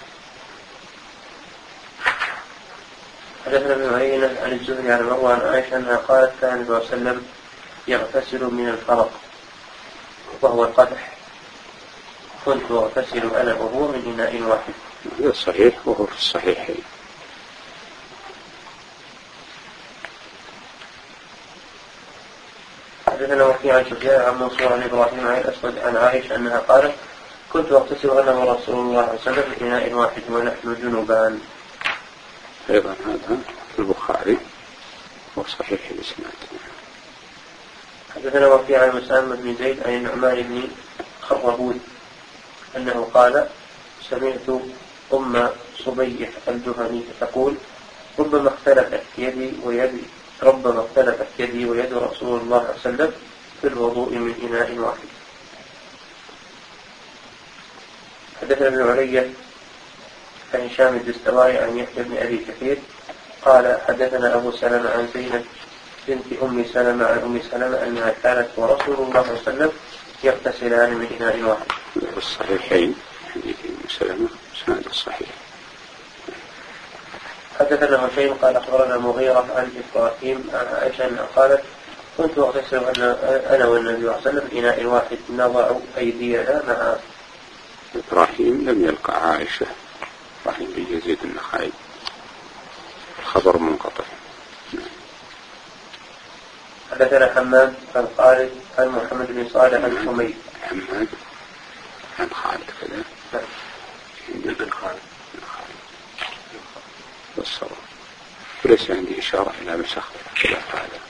حدثنا ابن عيينة عن الزهري عن مروة عن عائشة أنها قالت كان النبي صلى الله عليه وسلم يغتسل من الفرق وهو القدح كنت أغتسل أنا وهو من إناء واحد. هذا صحيح وهو في الصحيحين. حدثنا وكيع عن سفيان عن منصور عن إبراهيم عن الأسود عن عائشة أنها قالت كنت أغتسل أنا ورسول الله صلى الله عليه وسلم من إناء واحد ونحن جنوبان. أيضا هذا في البخاري وصحيح الإسناد. حدثنا وكيع عن مسامة بن زيد عن النعمان بن خربود أنه قال سمعت أم صبيح الجهني تقول ربما اختلفت يدي ويدي ربما اختلفت يدي ويد رسول الله صلى الله عليه وسلم في الوضوء من إناء واحد. حدثنا ابن علي عن هشام الدستوائي عن يحيى بن أبي كثير قال حدثنا أبو سلمة عن زينب بنت أم سلمة عن أم سلمة أنها كانت ورسول الله صلى الله عليه وسلم يغتسلان من إناء واحد. في الصحيحين حديث أم سلمة سند الصحيح. حدثنا هشيم قال أخبرنا مغيرة عن إبراهيم عن عائشة أنها قالت كنت أغتسل أنا والنبي صلى الله عليه وسلم في إناء واحد نضع أيدينا مع. إبراهيم لم يلقى عائشة. إبراهيم بن يزيد النخعي خبر منقطع. حدثنا حماد عن خالد عن محمد بن صالح عن حميد. حماد عن خالد كذا. بن خالد. والصواب. وليس عندي إشارة إلى مسخ خلاف هذا.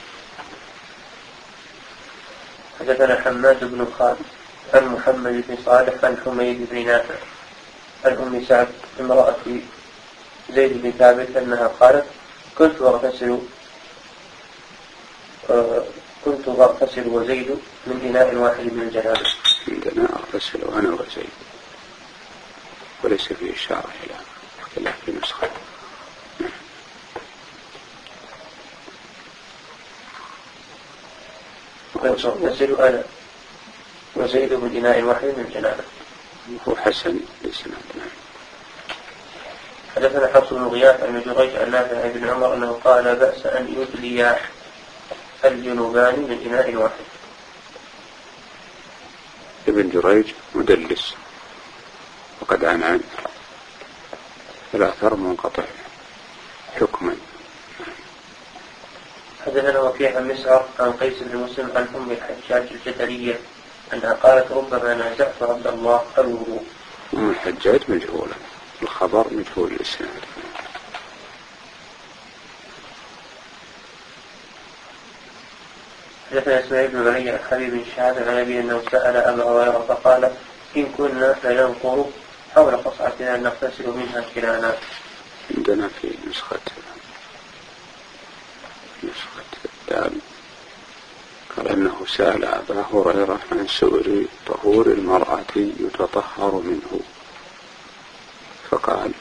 حدثنا حماد بن خالد عن محمد بن صالح عن حميد بن نافع عن أم سعد امرأة زيد بن ثابت أنها قالت كنت أغتسل كنت أغتسل وزيد من إناء واحد من الجنابة. عندنا أغتسل وأنا وزيد وليس في إشارة إلى اختلاف في نسخة. كنت أغتسل أنا وزيد من إناء واحد من الجنابة. هو حسن لسنة. حدثنا حفص بن غياث عن جريج عن نافع عن ابن عمر أنه قال لا بأس أن يدلي الجنوبان من إناء واحد. ابن جريج مدلس وقد عن عن الأثر منقطع حكما. حدثنا وكيع عن مسعر عن قيس بن مسلم عن أم الحجاج الجدلية أنها قالت ربما نازعت عبد الله الوضوء. أم الحجاج مجهولة الخبر مجهول الإسناد. حدثنا إسماعيل بن علي عن حبيب بن شهاب عن أبي أنه سأل أبا هريرة فقال إن كنا لننقر حول قصعتنا نغتسل منها كلانا. عندنا في نسخة نسخة الدال قال أنه سأل أبا هريرة عن سؤر طهور المرأة يتطهر منه فقال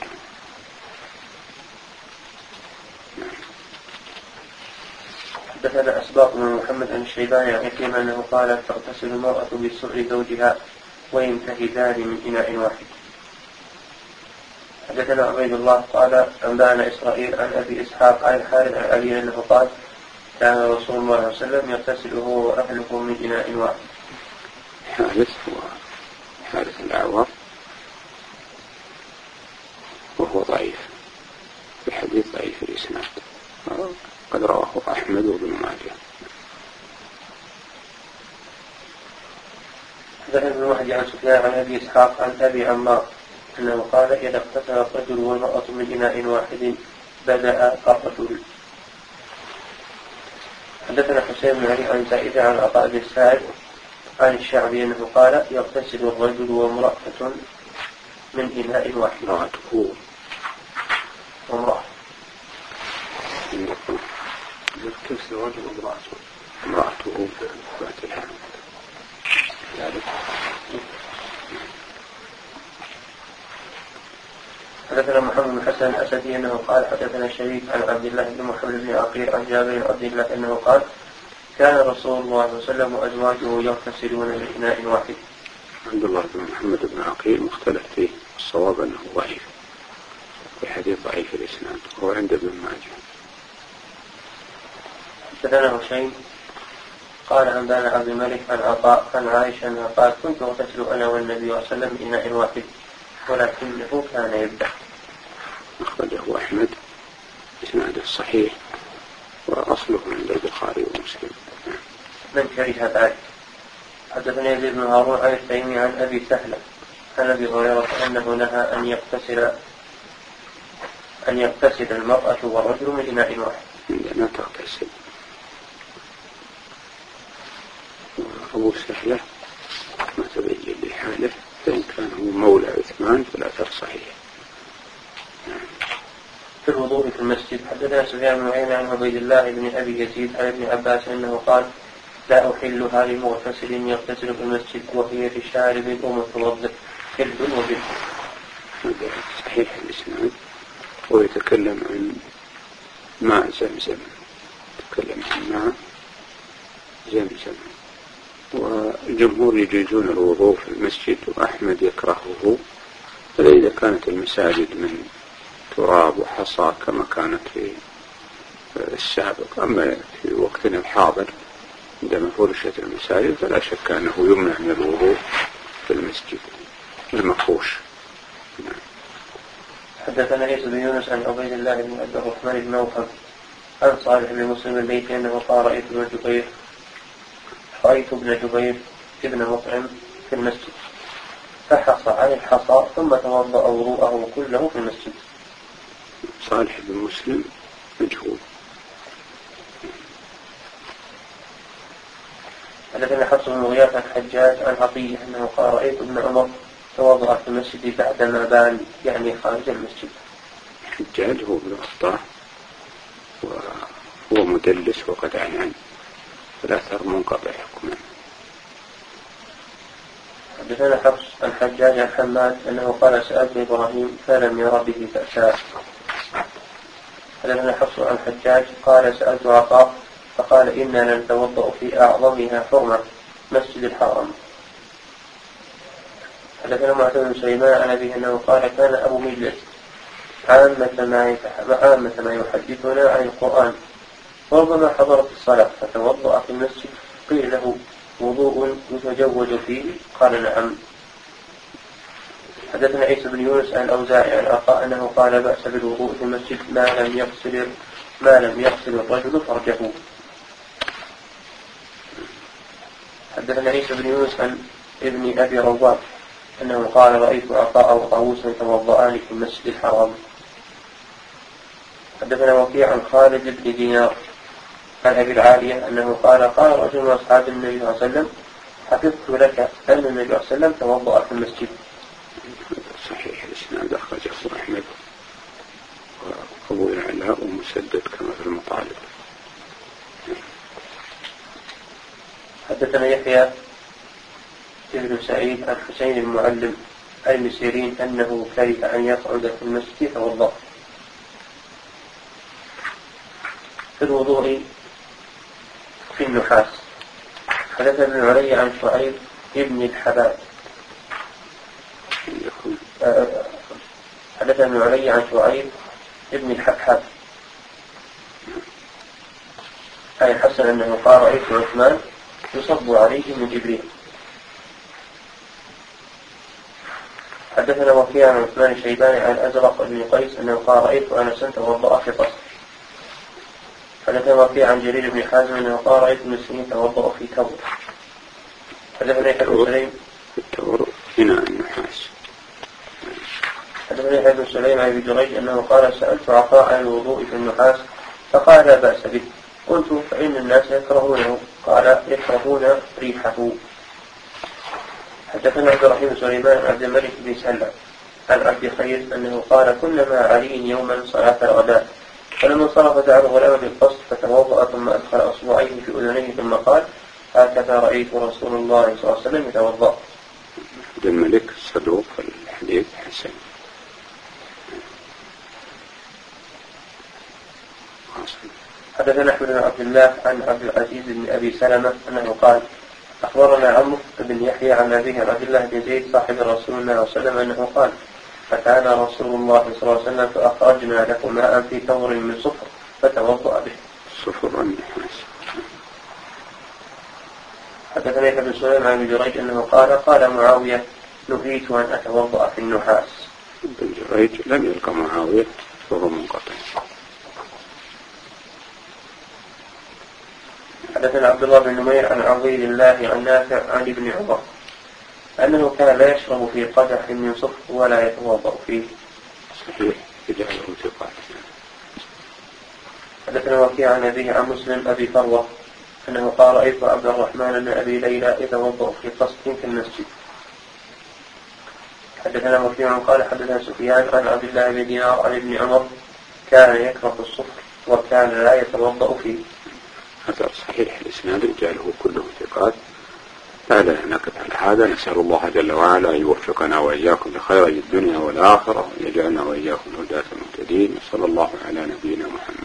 حدثنا أسباط بن محمد عن الشيباني عن عكرمة أنه قال تغتسل المرأة بسؤر زوجها وينتهدان من إناء واحد. حدثنا عبيد الله قال أنبأنا إسرائيل عن أبي إسحاق عن الحارث عن أبي أنه قال كان رسول الله صلى الله عليه وسلم يغتسل هو وأهله من إناء واحد. حارث هو حارث الأعور وهو ضعيف الحديث ضعيف الإسناد قد رواه أحمد وابن ماجه. حدثنا ابن مهدي عن سفيان عن أبي إسحاق عن أبي عمار أنه قال إذا اغتسل الرجل والمرأة من إناء واحد بدأ الرجل. حدثنا حسين بن علي عن زائدة عن عطاء بن سعد عن الشعبي أنه قال يغتسل الرجل وامرأة من إناء واحد. امرأته وامرأة يغتسل الرجل وامرأته امرأته فاتحة ذلك. حدثنا محمد بن حسن الأسدي أنه قال حدثنا شريك عن عبد الله بن محمد بن عقيل عن جابر بن عبد الله أنه قال كان رسول الله صلى الله عليه وسلم وأزواجه يغتسلون من إناء واحد. عبد الله بن محمد بن عقيل مختلف فيه الصواب أنه ضعيف الحديث ضعيف الإسناد هو عند ابن ماجه. حدثنا هشيم قال أنبانا عبد الملك عن عطاء عن عائشة أنها قال كنت أغتسل أنا والنبي صلى الله عليه وسلم من إناء واحد ولكنه كان يبدأ. أخرجه أحمد إسناده الصحيح وأصله عند البخاري ومسلم. من كره ذلك. حدثني يزيد بن هارون عن التيمي عن أبي سهلة عن أبي هريرة أنه نهى أن يغتسل أن يغتسل المرأة والرجل من إناء واحد. عندنا تغتسل. أبو سهلة ما تبين لحاله فإن كان هو مولى عثمان فالأثر صحيح. في الوضوء في المسجد. حدثنا سفيان بن عيينة عن عبيد الله بن أبي يزيد عن ابن عباس أنه قال لا أحلها لمغتسل يغتسل في المسجد وهي في شارب ومتوضئ. كلب وبنت. هذا صحيح الإسناد. ويتكلم عن ماء زمزم، يتكلم عن ماء زمزم. والجمهور يجيزون الوضوء في المسجد، وأحمد يكرهه إذا كانت المساجد من تراب وحصى كما كانت في السابق. أما في وقتنا الحاضر عندما فرشت المساجد فلا شك أنه يمنع من الوضوء في المسجد المفروش. نعم. حدثنا عيسى بن يونس عن عبيد الله بن عبد الرحمن بن نوفل عن صالح بن مسلم البيتي أنه قال رأيت ابن جبير رأيت ابن جبير ابن مطعم في المسجد فحصى عن الحصى ثم توضأ وضوءه كله في المسجد. صالح بن مسلم مجهول. حدثنا حفص بن غياث عن حجاج عن عطية أنه قال رأيت ابن عمر توضأ في المسجد بعدما بان يعني خارج المسجد. حجاج هو ابن أخطاء وهو مدلس وقد عنعن فالأثر منقطع حكما. حدثنا حفص عن حجاج عن حماد أنه قال سألت إبراهيم فلم ير به بأسا. حدثنا حفص عن حجاج قال سألت عطاء فقال إننا نتوضأ في أعظمها حرمة مسجد الحرم. حدثنا معتمد بن سليمان عن أبيه أنه قال كان أبو مجلس عامة ما عامة ما يحدثنا عن القرآن، وربما حضرت الصلاة فتوضأ في المسجد قيل له وضوء يتجوز فيه قال نعم. حدثنا عيسى بن يونس عن الأوزاعي عن عطاء أنه قال بأس بالوضوء في المسجد ما لم يغسل ما لم يغسل الرجل فرجه. حدثنا عيسى بن يونس عن ابن أبي رواد أنه قال رأيت عطاء وطاووسا يتوضأان في المسجد الحرام. حدثنا وكيع عن خالد بن دينار عن أبي العالية أنه قال قال رجل من أصحاب النبي صلى الله عليه وسلم حفظت لك أن النبي صلى الله عليه وسلم توضأ في المسجد. صحيح الإسناد أخرجه أحمد وأبو العلاء ومسدد كما في المطالب. حدثنا يحيى ابن سعيد عن حسين المعلم المسيرين أنه كره أن يقعد في المسجد يتوضأ. في الوضوء في النحاس. حدثنا ابن علي عن شعيب ابن الحباب حدثنا ابن علي عن شعيب ابن الحبحاب أي حسن أنه قال رأيت عثمان يصب عليه من جبريل. حدثنا وكيع عن عثمان الشيباني عن أزرق بن قيس أنه قال رأيت أنسا توضأ في قصر. حدثنا وكيع عن جرير بن حازم أنه قال رأيت المسلمين توضأ في تور. حدثنا يحيى بن سليم التور هنا النحاس. حدثنا يحيى بن سليم عن ابي جريج أنه قال سألت عطاء عن الوضوء في النحاس فقال لا بأس به. قلت فإن الناس يكرهونه قال يكرهون ريحه. حدثنا عبد الرحيم بن سليمان عن عبد الملك بن سلم عن عبد خير أنه قال كنا مع علي يوما صلاة الغداء فلما انصرف دعا الغلام بالقصد فتوضأ ثم أدخل أصبعيه في أذنيه ثم قال هكذا رأيت رسول الله صلى الله عليه وسلم يتوضأ. عبد الملك صدوق الحديث حسن. حدثنا أحمد بن عبد الله عن عبد العزيز بن أبي سلمة أنه قال أخبرنا عمرو بن يحيى عن أبيه عن عبد الله بن زيد صاحب رسول الله صلى الله عليه وسلم أنه قال فكان رسول الله صلى الله عليه وسلم فأخرجنا له ماء في تمر من صفر فتوضأ به. صفر النحاس. حدثنا يحيى بن سليمان عن ابن جريج أنه قال قال معاوية نهيت أن أتوضأ في النحاس. ابن جريج لم يلقى معاوية وهو منقطع. حدثنا عبد الله بن نمير عن عبيد الله عن نافع عن ابن عمر أنه كان لا يشرب في قدح من صفر ولا يتوضأ فيه. صحيح يجعله ثقات. حدثنا وكيع عن أبيه عن مسلم أبي فروة أنه قال رأيت عبد الرحمن بن أبي ليلى يتوضأ في قصد في المسجد. حدثنا وكيع قال حدثنا سفيان عن عبد الله بن دينار عن ابن عمر كان يكره الصفر وكان لا يتوضأ فيه. هذا صحيح الإسناد رجاله كلهم ثقات لا لا نقف على هذا. نسأل الله جل وعلا أن يوفقنا وإياكم لخير الدنيا والآخرة ويجعلنا وإياكم هداة المهتدين. صلى الله على نبينا محمد.